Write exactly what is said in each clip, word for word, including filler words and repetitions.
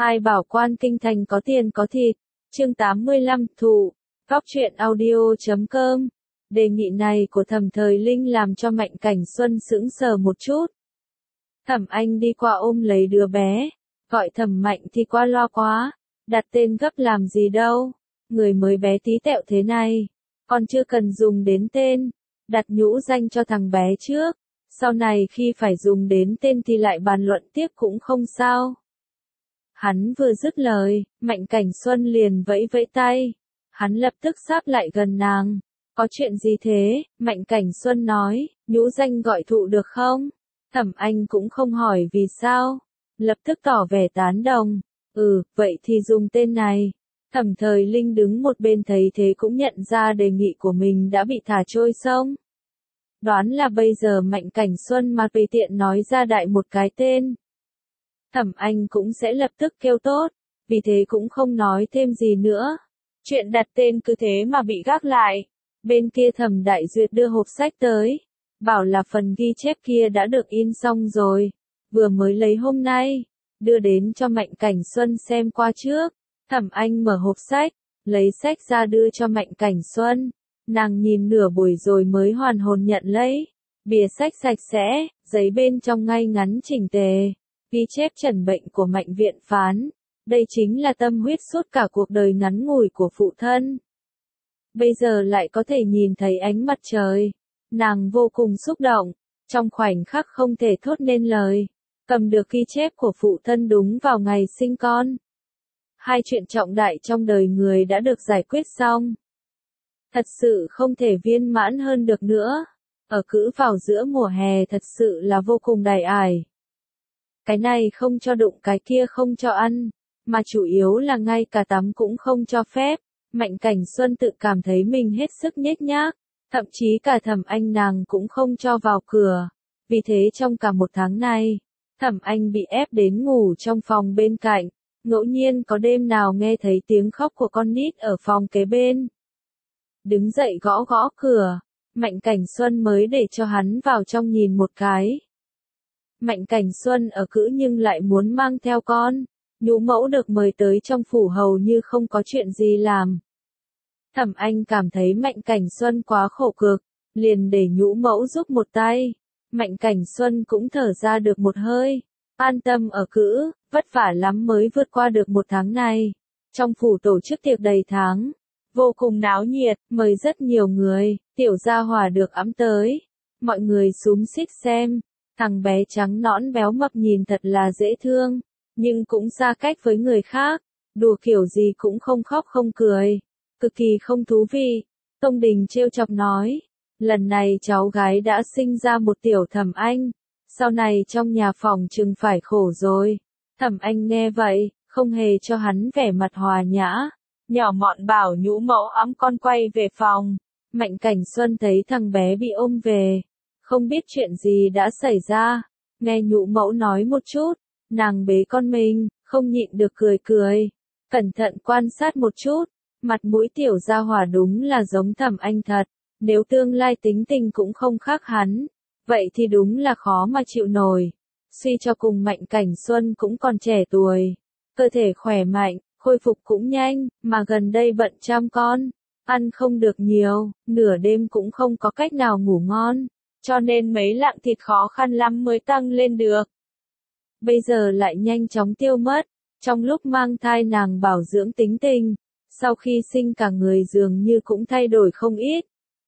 Ai bảo quan kinh thành có tiền có thịt. Chương tám mươi lăm, thụ. Góc truyện audio chấm com. Đề nghị này của Thẩm Thời Linh làm cho Mạnh Cảnh Xuân sững sờ một chút. Thẩm Anh đi qua ôm lấy đứa bé, gọi Thẩm Mạnh thì qua lo quá, đặt tên gấp làm gì đâu, người mới bé tí tẹo thế này, còn chưa cần dùng đến tên, đặt nhũ danh cho thằng bé trước, sau này khi phải dùng đến tên thì lại bàn luận tiếp cũng không sao. Hắn vừa dứt lời, Mạnh Cảnh Xuân liền vẫy vẫy tay, hắn lập tức sáp lại gần nàng. Có chuyện gì thế? Mạnh Cảnh Xuân nói, nhũ danh gọi thụ được không? Thẩm Anh cũng không hỏi vì sao, lập tức tỏ vẻ tán đồng. Ừ, vậy thì dùng tên này. Thẩm Thời Linh đứng một bên thấy thế cũng nhận ra đề nghị của mình đã bị thả trôi sông. Đoán là bây giờ Mạnh Cảnh Xuân mà tùy tiện nói ra đại một cái tên, Thẩm Anh cũng sẽ lập tức kêu tốt, vì thế cũng không nói thêm gì nữa. Chuyện đặt tên cứ thế mà bị gác lại. Bên kia Thẩm Đại Duyệt đưa hộp sách tới, bảo là phần ghi chép kia đã được in xong rồi, vừa mới lấy hôm nay, đưa đến cho Mạnh Cảnh Xuân xem qua trước. Thẩm Anh mở hộp sách, lấy sách ra đưa cho Mạnh Cảnh Xuân, nàng nhìn nửa buổi rồi mới hoàn hồn nhận lấy. Bìa sách sạch sẽ, giấy bên trong ngay ngắn chỉnh tề, ghi chép trần bệnh của Mạnh viện phán, đây chính là tâm huyết suốt cả cuộc đời ngắn ngủi của phụ thân. Bây giờ lại có thể nhìn thấy ánh mặt trời, nàng vô cùng xúc động, trong khoảnh khắc không thể thốt nên lời, cầm được ghi chép của phụ thân đúng vào ngày sinh con. Hai chuyện trọng đại trong đời người đã được giải quyết xong. Thật sự không thể viên mãn hơn được nữa, ở cữ vào giữa mùa hè thật sự là vô cùng đầy ải. Cái này không cho đụng cái kia không cho ăn, mà chủ yếu là ngay cả tắm cũng không cho phép. Mạnh Cảnh Xuân tự cảm thấy mình hết sức nhếch nhác, thậm chí cả Thẩm Anh nàng cũng không cho vào cửa. Vì thế trong cả một tháng này, Thẩm Anh bị ép đến ngủ trong phòng bên cạnh, ngẫu nhiên có đêm nào nghe thấy tiếng khóc của con nít ở phòng kế bên. Đứng dậy gõ gõ cửa, Mạnh Cảnh Xuân mới để cho hắn vào trong nhìn một cái. Mạnh Cảnh Xuân ở cữ nhưng lại muốn mang theo con. Nhũ mẫu được mời tới trong phủ hầu như không có chuyện gì làm. Thẩm Anh cảm thấy Mạnh Cảnh Xuân quá khổ cực, liền để nhũ mẫu giúp một tay. Mạnh Cảnh Xuân cũng thở ra được một hơi, an tâm ở cữ, vất vả lắm mới vượt qua được một tháng này. Trong phủ tổ chức tiệc đầy tháng, vô cùng náo nhiệt, mời rất nhiều người, tiểu gia hỏa được ẵm tới. Mọi người xúm xít xem, thằng bé trắng nõn béo mập nhìn thật là dễ thương. Nhưng cũng xa cách với người khác, đùa kiểu gì cũng không khóc không cười, cực kỳ không thú vị. Tông Đình trêu chọc nói, lần này cháu gái đã sinh ra một tiểu Thẩm Anh, sau này trong nhà phòng chừng phải khổ rồi. Thẩm Anh nghe vậy, không hề cho hắn vẻ mặt hòa nhã, nhỏ mọn bảo nhũ mẫu ẵm con quay về phòng. Mạnh Cảnh Xuân thấy thằng bé bị ôm về, không biết chuyện gì đã xảy ra, nghe nhũ mẫu nói một chút. Nàng bế con mình, không nhịn được cười cười, cẩn thận quan sát một chút, mặt mũi tiểu gia hỏa đúng là giống Thẩm Anh thật, nếu tương lai tính tình cũng không khác hắn, vậy thì đúng là khó mà chịu nổi. Suy cho cùng Mạnh Cảnh Xuân cũng còn trẻ tuổi, cơ thể khỏe mạnh, khôi phục cũng nhanh, mà gần đây bận chăm con, ăn không được nhiều, nửa đêm cũng không có cách nào ngủ ngon, cho nên mấy lạng thịt khó khăn lắm mới tăng lên được. Bây giờ lại nhanh chóng tiêu mất, trong lúc mang thai nàng bảo dưỡng tính tình, sau khi sinh cả người dường như cũng thay đổi không ít.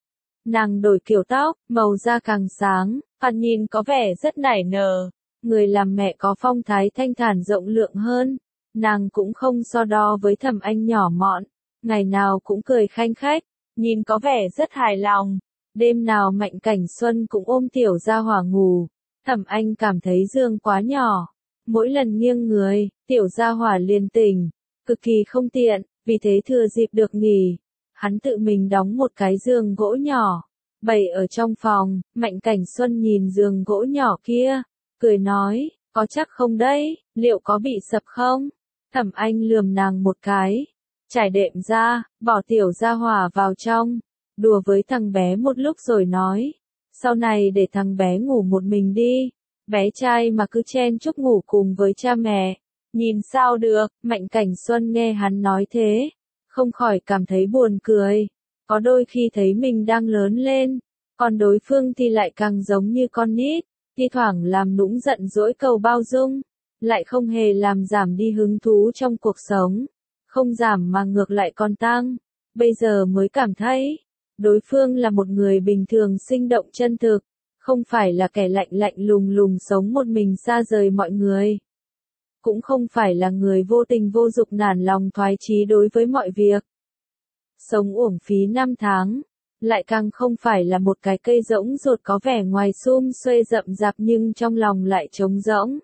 Nàng đổi kiểu tóc, màu da càng sáng, thoạt nhìn có vẻ rất nảy nở, người làm mẹ có phong thái thanh thản rộng lượng hơn, nàng cũng không so đo với Thẩm Anh nhỏ mọn, ngày nào cũng cười khanh khách, nhìn có vẻ rất hài lòng. Đêm nào Mạnh Cảnh Xuân cũng ôm tiểu gia hỏa ngủ. Thẩm Anh cảm thấy giường quá nhỏ, mỗi lần nghiêng người, tiểu gia hỏa liền tỉnh, cực kỳ không tiện, vì thế thừa dịp được nghỉ, hắn tự mình đóng một cái giường gỗ nhỏ, bày ở trong phòng. Mạnh Cảnh Xuân nhìn giường gỗ nhỏ kia, cười nói, có chắc không đấy, liệu có bị sập không? Thẩm Anh lườm nàng một cái, trải đệm ra, bỏ tiểu gia hỏa vào trong, đùa với thằng bé một lúc rồi nói. Sau này để thằng bé ngủ một mình đi, bé trai mà cứ chen chúc ngủ cùng với cha mẹ, Nhìn sao được, Mạnh Cảnh Xuân nghe hắn nói thế, không khỏi cảm thấy buồn cười. Có đôi khi thấy mình đang lớn lên, còn đối phương thì lại càng giống như con nít, thi thoảng làm nũng giận dỗi cầu bao dung, lại không hề làm giảm đi hứng thú trong cuộc sống, không giảm mà ngược lại còn tăng. Bây giờ mới cảm thấy, đối phương là một người bình thường sinh động chân thực, không phải là kẻ lạnh lạnh lùng lùng sống một mình xa rời mọi người. Cũng không phải là người vô tình vô dục nản lòng thoái chí đối với mọi việc. Sống uổng phí năm tháng, lại càng không phải là một cái cây rỗng ruột có vẻ ngoài sum xuê rậm rạp nhưng trong lòng lại trống rỗng.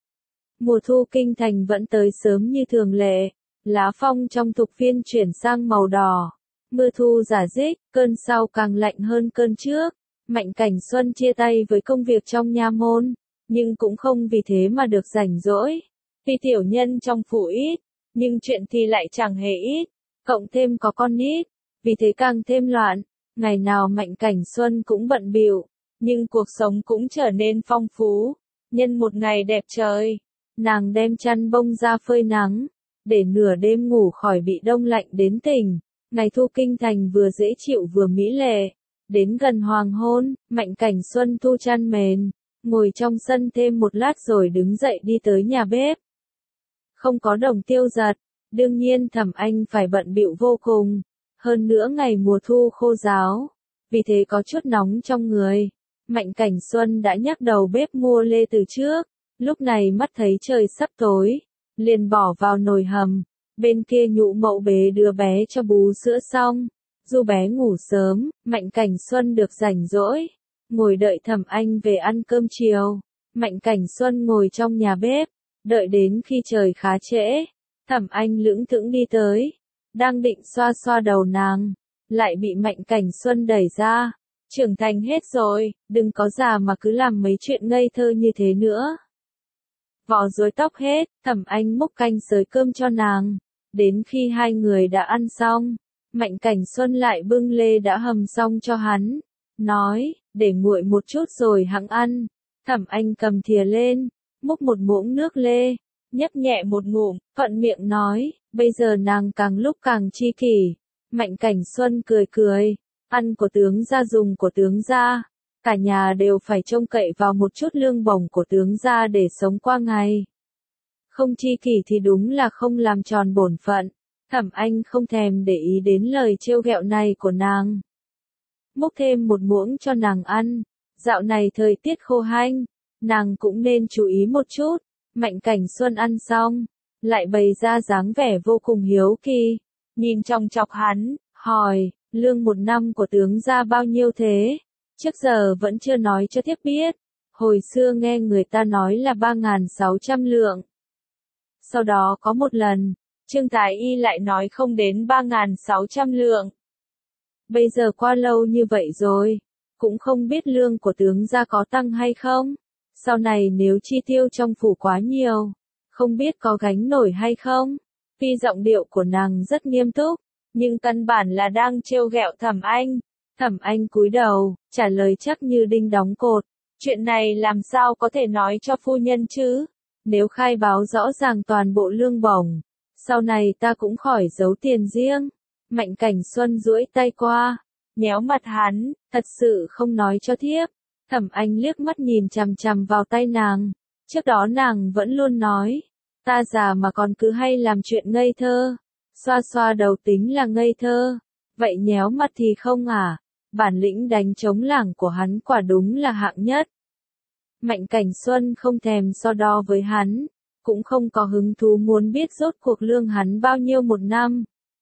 Mùa thu kinh thành vẫn tới sớm như thường lệ, lá phong trong thục viên chuyển sang màu đỏ. Mưa thu rả rích, cơn sau càng lạnh hơn cơn trước. Mạnh Cảnh Xuân chia tay với công việc trong nha môn, nhưng cũng không vì thế mà được rảnh rỗi. Tuy tiểu nhân trong phủ ít, nhưng chuyện thì lại chẳng hề ít, cộng thêm có con nít, vì thế càng thêm loạn. Ngày nào Mạnh Cảnh Xuân cũng bận bịu, nhưng cuộc sống cũng trở nên phong phú. Nhân một ngày đẹp trời, nàng đem chăn bông ra phơi nắng, để nửa đêm ngủ khỏi bị đông lạnh đến tỉnh. Ngày thu kinh thành vừa dễ chịu vừa mỹ lệ. Đến gần hoàng hôn, Mạnh Cảnh Xuân thu chăn mền, ngồi trong sân thêm một lát rồi đứng dậy đi tới nhà bếp. Không có đồng tiêu giật, đương nhiên Thẩm Anh phải bận bịu vô cùng. Hơn nữa ngày mùa thu khô ráo, vì thế có chút nóng trong người. Mạnh Cảnh Xuân đã nhắc đầu bếp mua lê từ trước, lúc này mắt thấy trời sắp tối, liền bỏ vào nồi hầm. Bên kia Nhũ Mậu bế đứa bé cho bú sữa xong, dù bé ngủ sớm, Mạnh Cảnh Xuân được rảnh rỗi, ngồi đợi Thẩm Anh về ăn cơm chiều. Mạnh Cảnh Xuân ngồi trong nhà bếp, đợi đến khi trời khá trễ, Thẩm Anh lững thững đi tới, đang định xoa xoa đầu nàng, lại bị Mạnh Cảnh Xuân đẩy ra. Trưởng thành hết rồi, đừng có già mà cứ làm mấy chuyện ngây thơ như thế nữa. Vò rối tóc hết, Thẩm Anh múc canh xới cơm cho nàng. Đến khi hai người đã ăn xong, Mạnh Cảnh Xuân lại bưng lê đã hầm xong cho hắn, nói, để nguội một chút rồi hẵng ăn. Thẩm Anh cầm thìa lên, múc một muỗng nước lê, nhấp nhẹ một ngụm, thuận miệng nói, bây giờ nàng càng lúc càng chi kỷ. Mạnh Cảnh Xuân cười cười, ăn của tướng gia dùng của tướng gia, cả nhà đều phải trông cậy vào một chút lương bổng của tướng gia để sống qua ngày. Không chi kỷ thì đúng là không làm tròn bổn phận. Thẩm Anh không thèm để ý đến lời trêu ghẹo này của nàng. Múc thêm một muỗng cho nàng ăn, dạo này thời tiết khô hanh, nàng cũng nên chú ý một chút. Mạnh Cảnh Xuân ăn xong, lại bày ra dáng vẻ vô cùng hiếu kỳ, nhìn chòng chọc hắn, hỏi, lương một năm của tướng gia bao nhiêu thế? Trước giờ vẫn chưa nói cho thiếp biết, hồi xưa nghe người ta nói là ba nghìn sáu trăm lượng. Sau đó có một lần, Trương Thái Y lại nói không đến ba nghìn sáu trăm lượng. Bây giờ qua lâu như vậy rồi, cũng không biết lương của tướng gia có tăng hay không. Sau này nếu chi tiêu trong phủ quá nhiều, không biết có gánh nổi hay không. Tuy giọng điệu của nàng rất nghiêm túc, nhưng căn bản là đang trêu ghẹo Thẩm Anh. Thẩm Anh cúi đầu, trả lời chắc như đinh đóng cột. Chuyện này làm sao có thể nói cho phu nhân chứ? Nếu khai báo rõ ràng toàn bộ lương bổng, sau này ta cũng khỏi giấu tiền riêng. Mạnh Cảnh Xuân duỗi tay qua, nhéo mặt hắn, thật sự không nói cho thiếp. Thẩm Anh liếc mắt nhìn chằm chằm vào tay nàng. Trước đó nàng vẫn luôn nói, ta già mà còn cứ hay làm chuyện ngây thơ. Xoa xoa đầu tính là ngây thơ, vậy nhéo mặt thì không à? Bản lĩnh đánh trống lảng của hắn quả đúng là hạng nhất. Mạnh Cảnh Xuân không thèm so đo với hắn, cũng không có hứng thú muốn biết rốt cuộc lương hắn bao nhiêu một năm.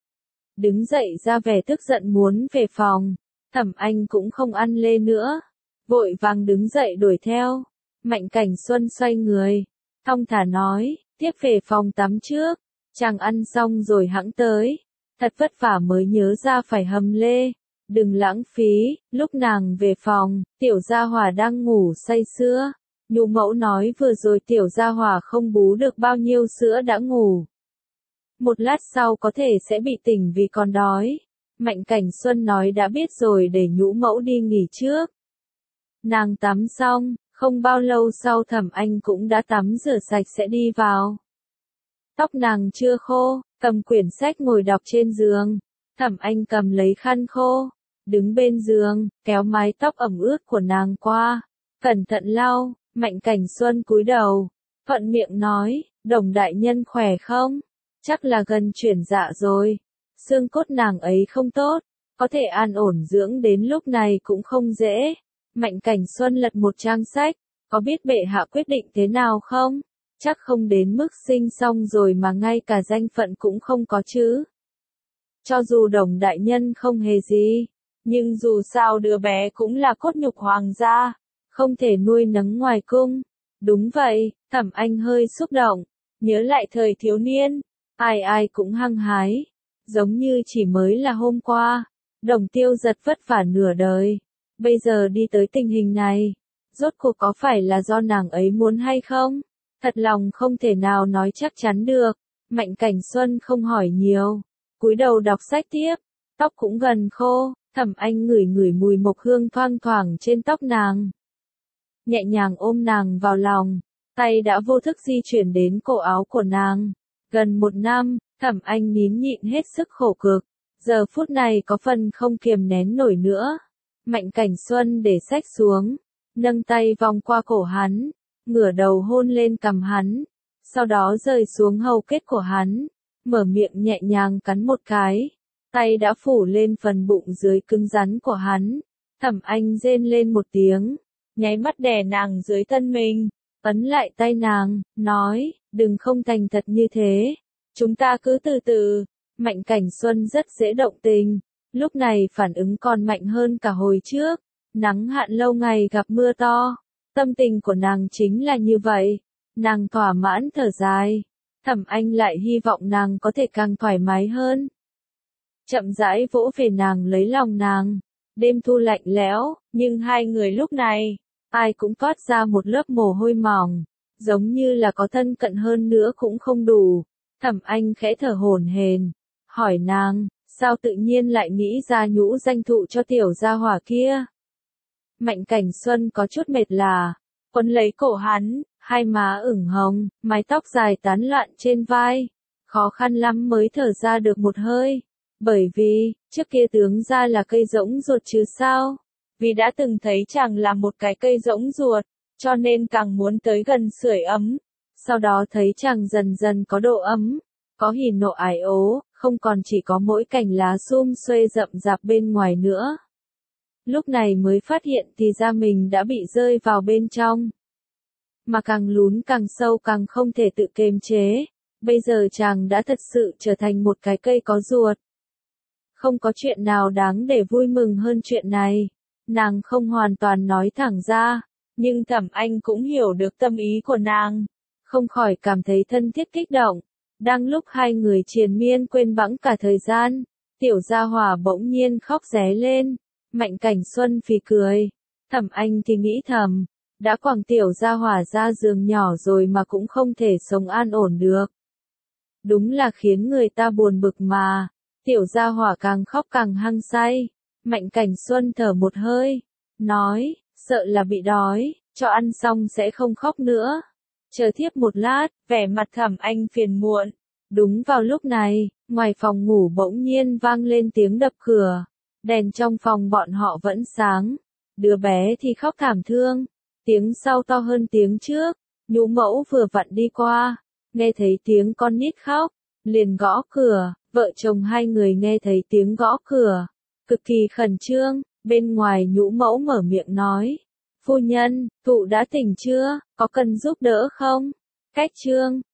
Đứng dậy ra vẻ tức giận muốn về phòng, Thẩm Anh cũng không ăn lê nữa, vội vàng đứng dậy đuổi theo. Mạnh Cảnh Xuân xoay người, thong thả nói, tiếp về phòng tắm trước, chàng ăn xong rồi hẵng tới. Thật vất vả mới nhớ ra phải hầm lê, đừng lãng phí. Lúc nàng về phòng, Tiểu Gia Hỏa đang ngủ say sưa. Nhũ Mẫu nói vừa rồi Tiểu Gia Hỏa không bú được bao nhiêu sữa đã ngủ. Một lát sau có thể sẽ bị tỉnh vì còn đói. Mạnh Cảnh Xuân nói đã biết rồi để Nhũ Mẫu đi nghỉ trước. Nàng tắm xong, không bao lâu sau Thẩm Anh cũng đã tắm rửa sạch sẽ đi vào. Tóc nàng chưa khô, cầm quyển sách ngồi đọc trên giường. Thẩm Anh cầm lấy khăn khô, đứng bên giường, kéo mái tóc ẩm ướt của nàng qua, cẩn thận lau. Mạnh Cảnh Xuân cúi đầu, thuận miệng nói, Đồng đại nhân khỏe không? Chắc là gần chuyển dạ rồi. Xương cốt nàng ấy không tốt, có thể an ổn dưỡng đến lúc này cũng không dễ. Mạnh Cảnh Xuân lật một trang sách, có biết bệ hạ quyết định thế nào không? Chắc không đến mức sinh xong rồi mà ngay cả danh phận cũng không có chứ. Cho dù Đồng đại nhân không hề gì, nhưng dù sao đứa bé cũng là cốt nhục hoàng gia, không thể nuôi nấng ngoài cung. Đúng vậy, Thẩm Anh hơi xúc động, nhớ lại thời thiếu niên, ai ai cũng hăng hái, giống như chỉ mới là hôm qua. Đồng Tiêu Giật vất vả nửa đời, bây giờ đi tới tình hình này, rốt cuộc có phải là do nàng ấy muốn hay không? Thật lòng không thể nào nói chắc chắn được. Mạnh Cảnh Xuân không hỏi nhiều, cúi đầu đọc sách tiếp, tóc cũng gần khô. Thẩm Anh ngửi ngửi mùi mộc hương thoang thoảng trên tóc nàng, nhẹ nhàng ôm nàng vào lòng, tay đã vô thức di chuyển đến cổ áo của nàng. Gần một năm, Thẩm Anh nín nhịn hết sức khổ cực, giờ phút này có phần không kiềm nén nổi nữa. Mạnh Cảnh Xuân để sách xuống, nâng tay vòng qua cổ hắn, ngửa đầu hôn lên cằm hắn, sau đó rơi xuống hầu kết của hắn, mở miệng nhẹ nhàng cắn một cái, tay đã phủ lên phần bụng dưới cứng rắn của hắn. Thẩm Anh rên lên một tiếng, nháy mắt đè nàng dưới thân mình, ấn lại tay nàng, nói, đừng không thành thật như thế, chúng ta cứ từ từ. Mạnh Cảnh Xuân rất dễ động tình, lúc này phản ứng còn mạnh hơn cả hồi trước, nắng hạn lâu ngày gặp mưa to, tâm tình của nàng chính là như vậy. Nàng thỏa mãn thở dài, Thẩm Anh lại hy vọng nàng có thể càng thoải mái hơn. Chậm rãi vỗ về nàng lấy lòng nàng, đêm thu lạnh lẽo, nhưng hai người lúc này, ai cũng toát ra một lớp mồ hôi mỏng, giống như là có thân cận hơn nữa cũng không đủ. Thẩm Anh khẽ thở hổn hển, hỏi nàng, sao tự nhiên lại nghĩ ra nhũ danh thụ cho tiểu gia hỏa kia? Mạnh Cảnh Xuân có chút mệt lả, quấn lấy cổ hắn, hai má ửng hồng, mái tóc dài tán loạn trên vai, khó khăn lắm mới thở ra được một hơi. Bởi vì, trước kia tướng ra là cây rỗng ruột chứ sao? Vì đã từng thấy chàng là một cái cây rỗng ruột, cho nên càng muốn tới gần sưởi ấm. Sau đó thấy chàng dần dần có độ ấm, có hỉ nộ ái ố, không còn chỉ có mỗi cành lá sum xuê rậm rạp bên ngoài nữa. Lúc này mới phát hiện thì ra mình đã bị rơi vào bên trong. Mà càng lún càng sâu càng không thể tự kiềm chế. Bây giờ chàng đã thật sự trở thành một cái cây có ruột. Không có chuyện nào đáng để vui mừng hơn chuyện này. Nàng không hoàn toàn nói thẳng ra, nhưng Thẩm Anh cũng hiểu được tâm ý của nàng, không khỏi cảm thấy thân thiết kích động. Đang lúc hai người triền miên quên bẵng cả thời gian, tiểu gia hỏa bỗng nhiên khóc ré lên. Mạnh Cảnh Xuân phì cười, Thẩm Anh thì nghĩ thầm, đã quẳng tiểu gia hỏa ra giường nhỏ rồi mà cũng không thể sống an ổn được. Đúng là khiến người ta buồn bực mà. Tiểu gia hỏa càng khóc càng hăng say. Mạnh Cảnh Xuân thở một hơi, nói, sợ là bị đói, cho ăn xong sẽ không khóc nữa. Chờ thiếp một lát, vẻ mặt Thẩm Anh phiền muộn. Đúng vào lúc này, ngoài phòng ngủ bỗng nhiên vang lên tiếng đập cửa. Đèn trong phòng bọn họ vẫn sáng. Đứa bé thì khóc thảm thương. Tiếng sau to hơn tiếng trước. Nhũ mẫu vừa vặn đi qua, nghe thấy tiếng con nít khóc, liền gõ cửa. Vợ chồng hai người nghe thấy tiếng gõ cửa, cực kỳ khẩn trương. Bên ngoài nhũ mẫu mở miệng nói, phu nhân, thụ đã tỉnh chưa, có cần giúp đỡ không? Cách trương,